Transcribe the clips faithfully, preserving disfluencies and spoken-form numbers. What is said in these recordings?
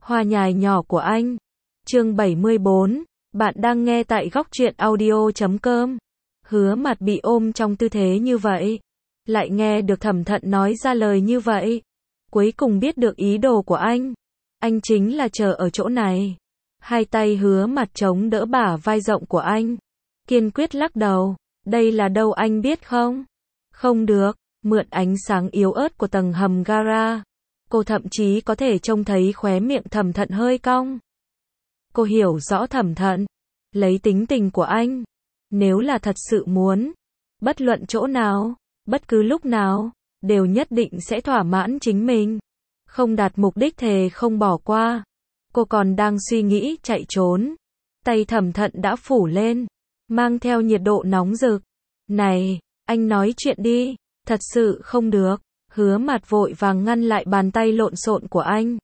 Hoa nhài nhỏ của anh. Chương bảy mươi bốn, bạn đang nghe tại góc truyện audio chấm com. Hứa Mạt bị ôm trong tư thế như vậy, lại nghe được Thẩm Thận nói ra lời như vậy, cuối cùng biết được ý đồ của anh. Anh chính là chờ ở chỗ này. Hai tay Hứa Mạt chống đỡ bả vai rộng của anh, kiên quyết lắc đầu. Đây là đâu anh biết không? Không được. Mượn ánh sáng yếu ớt của tầng hầm gara, cô thậm chí có thể trông thấy khóe miệng Thẩm Thận hơi cong. Cô hiểu rõ Thẩm Thận, lấy tính tình của anh, nếu là thật sự muốn, bất luận chỗ nào, bất cứ lúc nào, đều nhất định sẽ thỏa mãn chính mình. Không đạt mục đích thề không bỏ qua. Cô còn đang suy nghĩ chạy trốn, tay Thẩm Thận đã phủ lên, mang theo nhiệt độ nóng rực. Này, anh nói chuyện đi. Thật sự không được. Hứa Mạt vội vàng ngăn lại bàn tay lộn xộn của anh.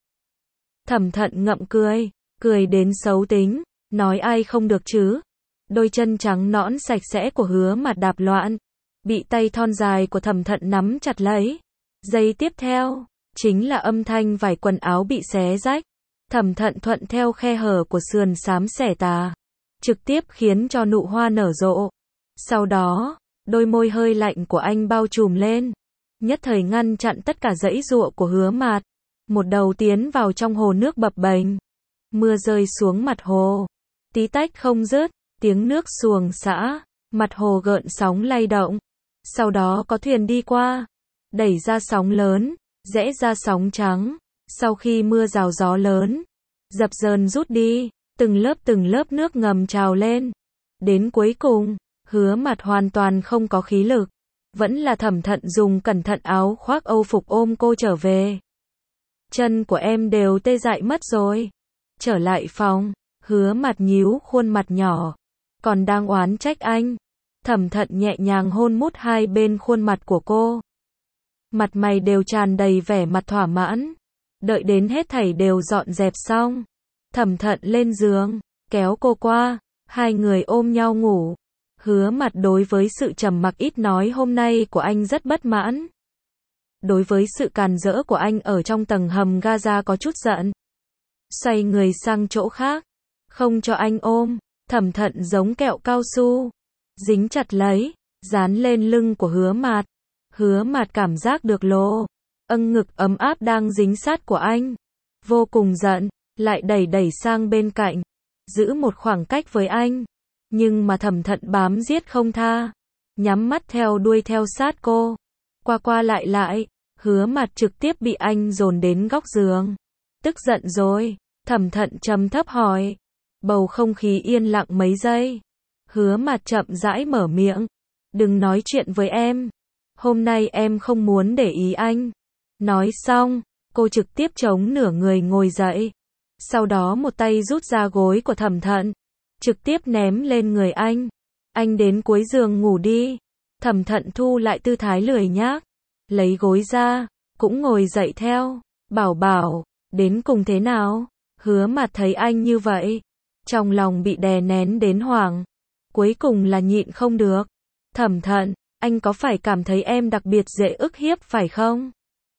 Thẩm Thận ngậm cười, cười đến xấu tính, nói ai không được chứ. Đôi chân trắng nõn sạch sẽ của Hứa Mạt đạp loạn, bị tay thon dài của Thẩm Thận nắm chặt lấy. Giây tiếp theo, chính là âm thanh vải quần áo bị xé rách. Thẩm Thận thuận theo khe hở của sườn xám xẻ tà, trực tiếp khiến cho nụ hoa nở rộ. Sau đó, đôi môi hơi lạnh của anh bao trùm lên, nhất thời ngăn chặn tất cả giãy giụa của Hứa Mạt. Một đầu tiến vào trong hồ nước bập bềnh. Mưa rơi xuống mặt hồ, tí tách không dứt, tiếng nước xuồng xả, mặt hồ gợn sóng lay động. Sau đó có thuyền đi qua, đẩy ra sóng lớn, rẽ ra sóng trắng. Sau khi mưa rào gió lớn, dập dờn rút đi, từng lớp từng lớp nước ngầm trào lên. Đến cuối cùng, Hứa Mạt hoàn toàn không có khí lực. Vẫn là Thẩm Thận dùng cẩn thận áo khoác âu phục ôm cô trở về. Chân của em đều tê dại mất rồi. Trở lại phòng, Hứa Mạt nhíu khuôn mặt nhỏ, còn đang oán trách anh. Thẩm Thận nhẹ nhàng hôn mút hai bên khuôn mặt của cô. Mặt mày đều tràn đầy vẻ mặt thỏa mãn. Đợi đến hết thảy đều dọn dẹp xong, Thẩm Thận lên giường, kéo cô qua, hai người ôm nhau ngủ. Hứa Mạt đối với sự trầm mặc ít nói hôm nay của anh rất bất mãn. Đối với sự càn rỡ của anh ở trong tầng hầm Gaza có chút giận. Xoay người sang chỗ khác, không cho anh ôm. Thẩm Thận giống kẹo cao su, dính chặt lấy, dán lên lưng của Hứa Mạt. Hứa Mạt cảm giác được lỗ âng ngực ấm áp đang dính sát của anh, vô cùng giận, lại đẩy đẩy sang bên cạnh, giữ một khoảng cách với anh. Nhưng mà Thẩm Thận bám giết không tha, nhắm mắt theo đuôi theo sát cô, qua qua lại lại. Hứa Mạt trực tiếp bị anh dồn đến góc giường. Tức giận rồi? Thẩm Thận trầm thấp hỏi. Bầu không khí yên lặng mấy giây. Hứa Mạt chậm rãi mở miệng. Đừng nói chuyện với em. Hôm nay em không muốn để ý anh. Nói xong, cô trực tiếp chống nửa người ngồi dậy. Sau đó một tay rút ra gối của Thẩm Thận, trực tiếp ném lên người anh. Anh đến cuối giường ngủ đi. Thẩm Thận thu lại tư thái lười nhác, lấy gối ra, cũng ngồi dậy theo. Bảo bảo, đến cùng thế nào? Hứa Mạt thấy anh như vậy, trong lòng bị đè nén đến hoảng. Cuối cùng là nhịn không được. Thẩm Thận, anh có phải cảm thấy em đặc biệt dễ ức hiếp phải không?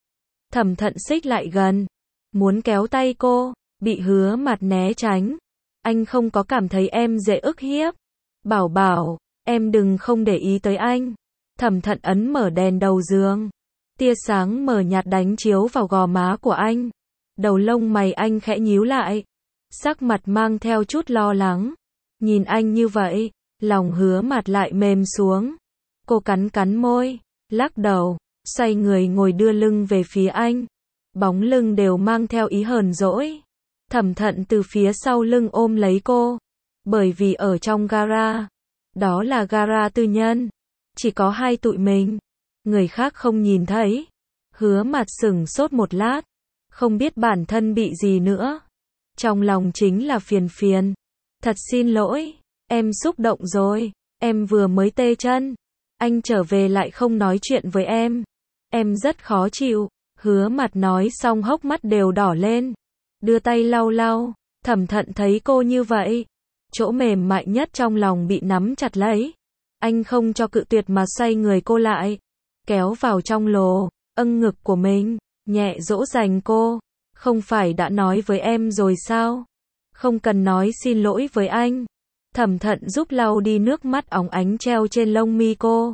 Thẩm Thận xích lại gần, muốn kéo tay cô, bị Hứa Mạt né tránh. Anh không có cảm thấy em dễ ức hiếp. Bảo bảo, em đừng không để ý tới anh. Thẩm Thận ấn mở đèn đầu giường. Tia sáng mờ nhạt đánh chiếu vào gò má của anh. Đầu lông mày anh khẽ nhíu lại, sắc mặt mang theo chút lo lắng. Nhìn anh như vậy, lòng Hứa Mạt lại mềm xuống. Cô cắn cắn môi, lắc đầu, xoay người ngồi đưa lưng về phía anh. Bóng lưng đều mang theo ý hờn dỗi. Thẩm Thận từ phía sau lưng ôm lấy cô. Bởi vì ở trong gara, đó là gara tư nhân, chỉ có hai tụi mình, người khác không nhìn thấy. Hứa Mạt sững sốt một lát, không biết bản thân bị gì nữa. Trong lòng chính là phiền phiền. Thật xin lỗi, em xúc động rồi, em vừa mới tê chân. Anh trở về lại không nói chuyện với em. Em rất khó chịu. Hứa Mạt nói xong hốc mắt đều đỏ lên, đưa tay lau lau. Thẩm Thận thấy cô như vậy, chỗ mềm mại nhất trong lòng bị nắm chặt lấy. Anh không cho cự tuyệt mà xoay người cô lại, kéo vào trong lồ âng ngực của mình, nhẹ dỗ dành cô. Không phải đã nói với em rồi sao? Không cần nói xin lỗi với anh. Thẩm Thận giúp lau đi nước mắt óng ánh treo trên lông mi cô.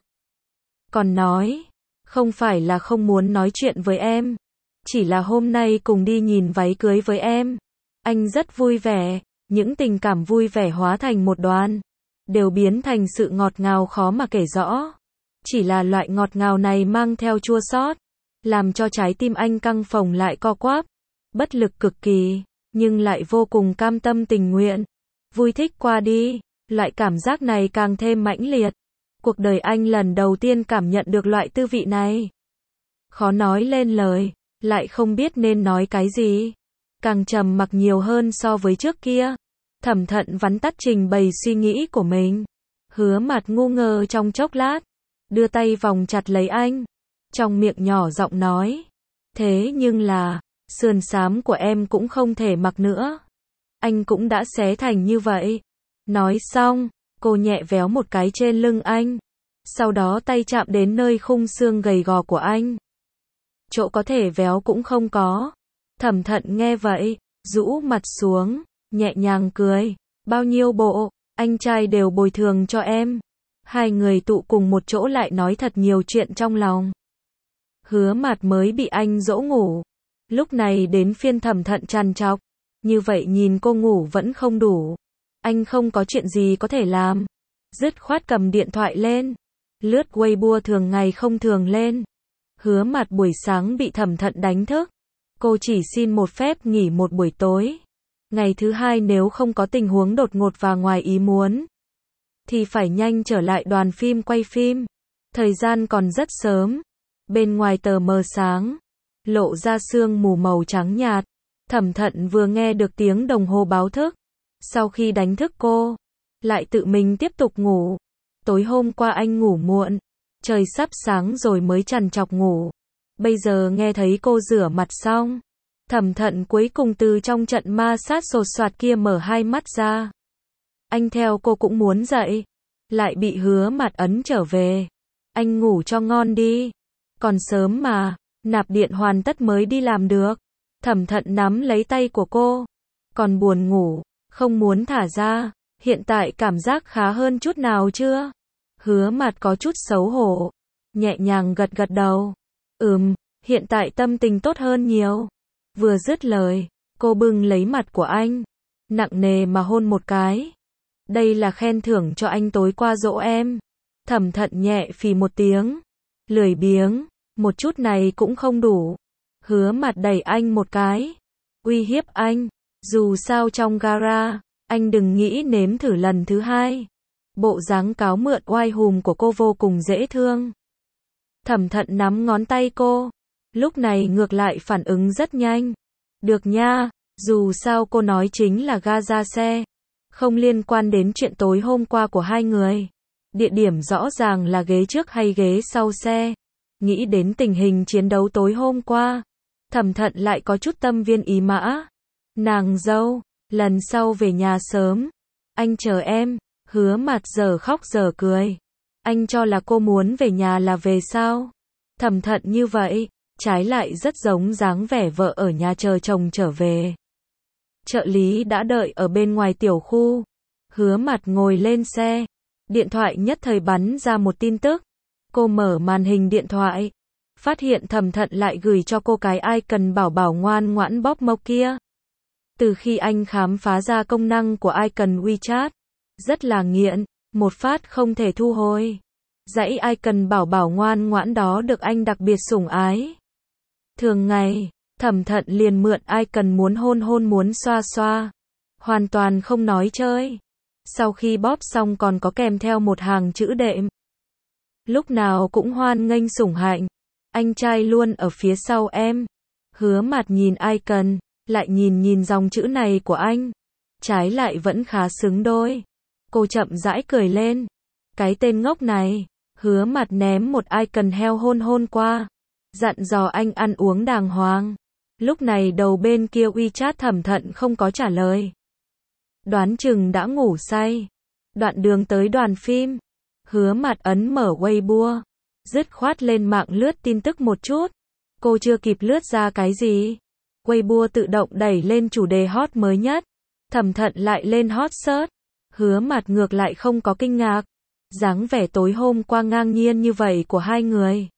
Còn nói, không phải là không muốn nói chuyện với em. Chỉ là hôm nay cùng đi nhìn váy cưới với em. Anh rất vui vẻ, những tình cảm vui vẻ hóa thành một đoàn. Đều biến thành sự ngọt ngào khó mà kể rõ. Chỉ là loại ngọt ngào này mang theo chua xót, làm cho trái tim anh căng phồng lại co quắp. Bất lực cực kỳ, nhưng lại vô cùng cam tâm tình nguyện. Vui thích qua đi, loại cảm giác này càng thêm mãnh liệt. Cuộc đời anh lần đầu tiên cảm nhận được loại tư vị này. Khó nói lên lời, lại không biết nên nói cái gì. Càng trầm mặc nhiều hơn so với trước kia. Thẩm Thận vắn tắt trình bày suy nghĩ của mình. Hứa Mặt ngu ngơ trong chốc lát, đưa tay vòng chặt lấy anh. Trong miệng nhỏ giọng nói. Thế nhưng là, sườn xám của em cũng không thể mặc nữa. Anh cũng đã xé thành như vậy. Nói xong, cô nhẹ véo một cái trên lưng anh. Sau đó tay chạm đến nơi khung xương gầy gò của anh. Chỗ có thể véo cũng không có. Thẩm Thận nghe vậy, rũ mặt xuống, nhẹ nhàng cười. Bao nhiêu bộ, anh trai đều bồi thường cho em. Hai người tụ cùng một chỗ lại nói thật nhiều chuyện trong lòng. Hứa Mặt mới bị anh dỗ ngủ. Lúc này đến phiên Thẩm Thận trằn trọc. Như vậy nhìn cô ngủ vẫn không đủ. Anh không có chuyện gì có thể làm. Dứt khoát cầm điện thoại lên. Lướt Weibo thường ngày không thường lên. Hứa Mặt buổi sáng bị Thẩm Thận đánh thức. Cô chỉ xin một phép nghỉ một buổi tối. Ngày thứ hai nếu không có tình huống đột ngột và ngoài ý muốn, thì phải nhanh trở lại đoàn phim quay phim. Thời gian còn rất sớm. Bên ngoài tờ mờ sáng, lộ ra sương mù màu trắng nhạt. Thẩm Thận vừa nghe được tiếng đồng hồ báo thức. Sau khi đánh thức cô, lại tự mình tiếp tục ngủ. Tối hôm qua anh ngủ muộn. Trời sắp sáng rồi mới trằn trọc ngủ. Bây giờ nghe thấy cô rửa mặt xong. Thẩm Thận cuối cùng từ trong trận ma sát sột soạt kia mở hai mắt ra. Anh theo cô cũng muốn dậy. Lại bị Hứa Mặt ấn trở về. Anh ngủ cho ngon đi. Còn sớm mà, nạp điện hoàn tất mới đi làm được. Thẩm Thận nắm lấy tay của cô. Còn buồn ngủ, không muốn thả ra. Hiện tại cảm giác khá hơn chút nào chưa? Hứa Mặt có chút xấu hổ. Nhẹ nhàng gật gật đầu. Ừm, hiện tại tâm tình tốt hơn nhiều. Vừa dứt lời, cô bưng lấy mặt của anh. Nặng nề mà hôn một cái. Đây là khen thưởng cho anh tối qua dỗ em. Thẩm Thận nhẹ phì một tiếng. Lười biếng, một chút này cũng không đủ. Hứa Mặt đẩy anh một cái. Uy hiếp anh. Dù sao trong gara, anh đừng nghĩ nếm thử lần thứ hai. Bộ dáng cáo mượn oai hùm của cô vô cùng dễ thương. Thẩm Thận nắm ngón tay cô. Lúc này ngược lại phản ứng rất nhanh. Được nha, dù sao cô nói chính là ga ra xe. Không liên quan đến chuyện tối hôm qua của hai người. Địa điểm rõ ràng là ghế trước hay ghế sau xe. Nghĩ đến tình hình chiến đấu tối hôm qua. Thẩm Thận lại có chút tâm viên ý mã. Nàng dâu, lần sau về nhà sớm. Anh chờ em. Hứa Mặt giờ khóc giờ cười. Anh cho là cô muốn về nhà là về sao? Thẩm Thận như vậy, trái lại rất giống dáng vẻ vợ ở nhà chờ chồng trở về. Trợ lý đã đợi ở bên ngoài tiểu khu. Hứa Mặt ngồi lên xe. Điện thoại nhất thời bắn ra một tin tức. Cô mở màn hình điện thoại. Phát hiện Thẩm Thận lại gửi cho cô cái icon bảo bảo ngoan ngoãn bóp mộc kia. Từ khi anh khám phá ra công năng của icon WeChat, rất là nghiện, một phát không thể thu hồi. Dãy icon bảo bảo ngoan ngoãn đó được anh đặc biệt sủng ái. Thường ngày, Thẩm Thận liền mượn icon muốn hôn hôn muốn xoa xoa. Hoàn toàn không nói chơi. Sau khi bóp xong còn có kèm theo một hàng chữ đệm. Lúc nào cũng hoan nghênh sủng hạnh. Anh trai luôn ở phía sau em. Hứa Mặt nhìn icon, lại nhìn nhìn dòng chữ này của anh. Trái lại vẫn khá xứng đôi. Cô chậm rãi cười lên. Cái tên ngốc này. Hứa Mặt ném một icon heo hôn hôn qua. Dặn dò anh ăn uống đàng hoàng. Lúc này đầu bên kia WeChat Thẩm Thận không có trả lời. Đoán chừng đã ngủ say. Đoạn đường tới đoàn phim. Hứa Mặt ấn mở Weibo. Dứt khoát lên mạng lướt tin tức một chút. Cô chưa kịp lướt ra cái gì. Weibo tự động đẩy lên chủ đề hot mới nhất. Thẩm Thận lại lên hot search. Hứa Mạt ngược lại không có kinh ngạc. Dáng vẻ tối hôm qua ngang nhiên như vậy của hai người.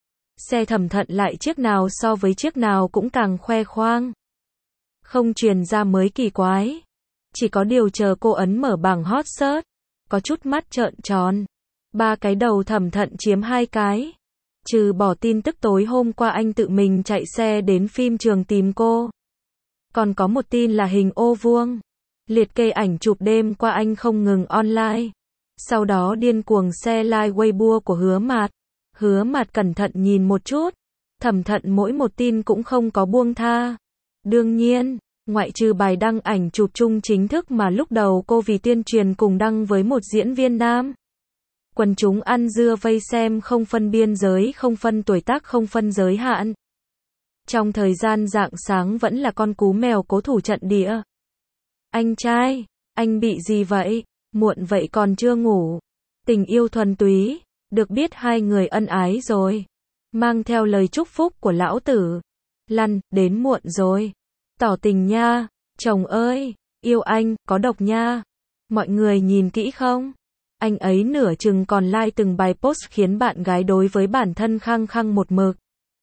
Xe Thẩm Thận lại chiếc nào so với chiếc nào cũng càng khoe khoang. Không truyền ra mới kỳ quái. Chỉ có điều chờ cô ấn mở bảng hot search. Có chút mắt trợn tròn. Ba cái đầu Thẩm Thận chiếm hai cái. Trừ bỏ tin tức tối hôm qua anh tự mình chạy xe đến phim trường tìm cô. Còn có một tin là hình ô vuông. Liệt kê ảnh chụp đêm qua anh không ngừng online. Sau đó điên cuồng share like Weibo của Hứa Mạt. Hứa Mạt cẩn thận nhìn một chút. Thẩm Thận mỗi một tin cũng không có buông tha. Đương nhiên, ngoại trừ bài đăng ảnh chụp chung chính thức mà lúc đầu cô vì tuyên truyền cùng đăng với một diễn viên nam. Quần chúng ăn dưa vây xem không phân biên giới, không phân tuổi tác, không phân giới hạn. Trong thời gian rạng sáng vẫn là con cú mèo cố thủ trận địa. Anh trai, anh bị gì vậy? Muộn vậy còn chưa ngủ. Tình yêu thuần túy, được biết hai người ân ái rồi. Mang theo lời chúc phúc của lão tử. Lăn, đến muộn rồi. Tỏ tình nha, chồng ơi, yêu anh, có độc nha. Mọi người nhìn kỹ không? Anh ấy nửa chừng còn like từng bài post khiến bạn gái đối với bản thân khăng khăng một mực.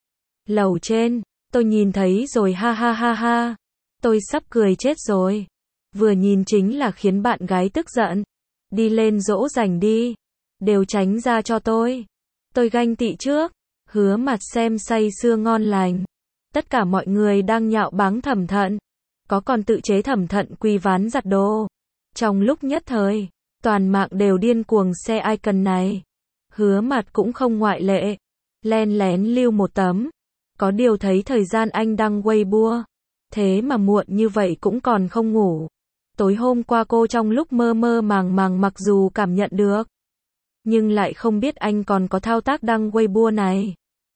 Lầu trên, tôi nhìn thấy rồi ha ha ha ha. Tôi sắp cười chết rồi. Vừa nhìn chính là khiến bạn gái tức giận. Đi lên dỗ dành đi. Đều tránh ra cho tôi. Tôi ganh tị trước. Hứa Mạt xem say sưa ngon lành. Tất cả mọi người đang nhạo báng Thẩm Thận. Có còn tự chế Thẩm Thận quỳ ván giặt đồ. Trong lúc nhất thời, toàn mạng đều điên cuồng share icon này. Hứa Mạt cũng không ngoại lệ. Len lén lưu một tấm. Có điều thấy thời gian anh đăng Weibo. Thế mà muộn như vậy cũng còn không ngủ. Tối hôm qua cô trong lúc mơ mơ màng màng mặc dù cảm nhận được. Nhưng lại không biết anh còn có thao tác đăng Weibo này.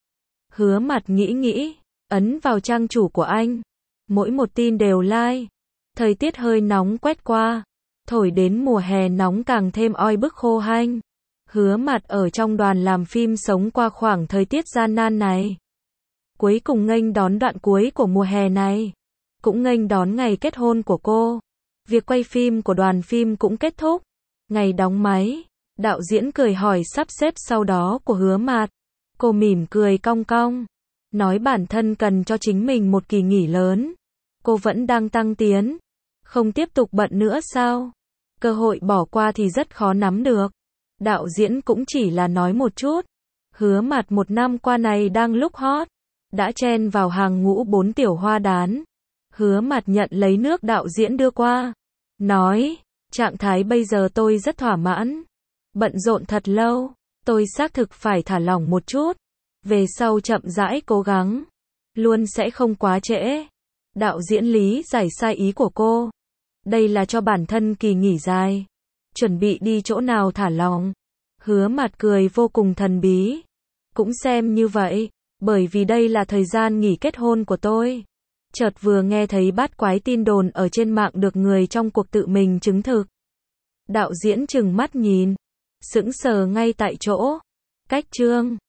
Hứa Mạt nghĩ nghĩ. Ấn vào trang chủ của anh. Mỗi một tin đều like. Thời tiết hơi nóng quét qua. Thổi đến mùa hè nóng càng thêm oi bức khô hanh. Hứa Mạt ở trong đoàn làm phim sống qua khoảng thời tiết gian nan này. Cuối cùng nghênh đón đoạn cuối của mùa hè này. Cũng nghênh đón ngày kết hôn của cô. Việc quay phim của đoàn phim cũng kết thúc. Ngày đóng máy, đạo diễn cười hỏi sắp xếp sau đó của Hứa Mạt. Cô mỉm cười cong cong. Nói bản thân cần cho chính mình một kỳ nghỉ lớn. Cô vẫn đang tăng tiến. Không tiếp tục bận nữa sao? Cơ hội bỏ qua thì rất khó nắm được. Đạo diễn cũng chỉ là nói một chút. Hứa Mạt một năm qua này đang lúc hot. Đã chen vào hàng ngũ bốn tiểu hoa đán. Hứa Mạt nhận lấy nước đạo diễn đưa qua. Nói, trạng thái bây giờ tôi rất thỏa mãn. Bận rộn thật lâu. Tôi xác thực phải thả lỏng một chút. Về sau chậm rãi cố gắng. Luôn sẽ không quá trễ. Đạo diễn Lý giải sai ý của cô. Đây là cho bản thân kỳ nghỉ dài. Chuẩn bị đi chỗ nào thả lỏng. Hứa Mạt cười vô cùng thần bí. Cũng xem như vậy. Bởi vì đây là thời gian nghỉ kết hôn của tôi. Chợt vừa nghe thấy bát quái tin đồn ở trên mạng được người trong cuộc tự mình chứng thực. Đạo diễn trừng mắt nhìn. Sững sờ ngay tại chỗ. Cách chương.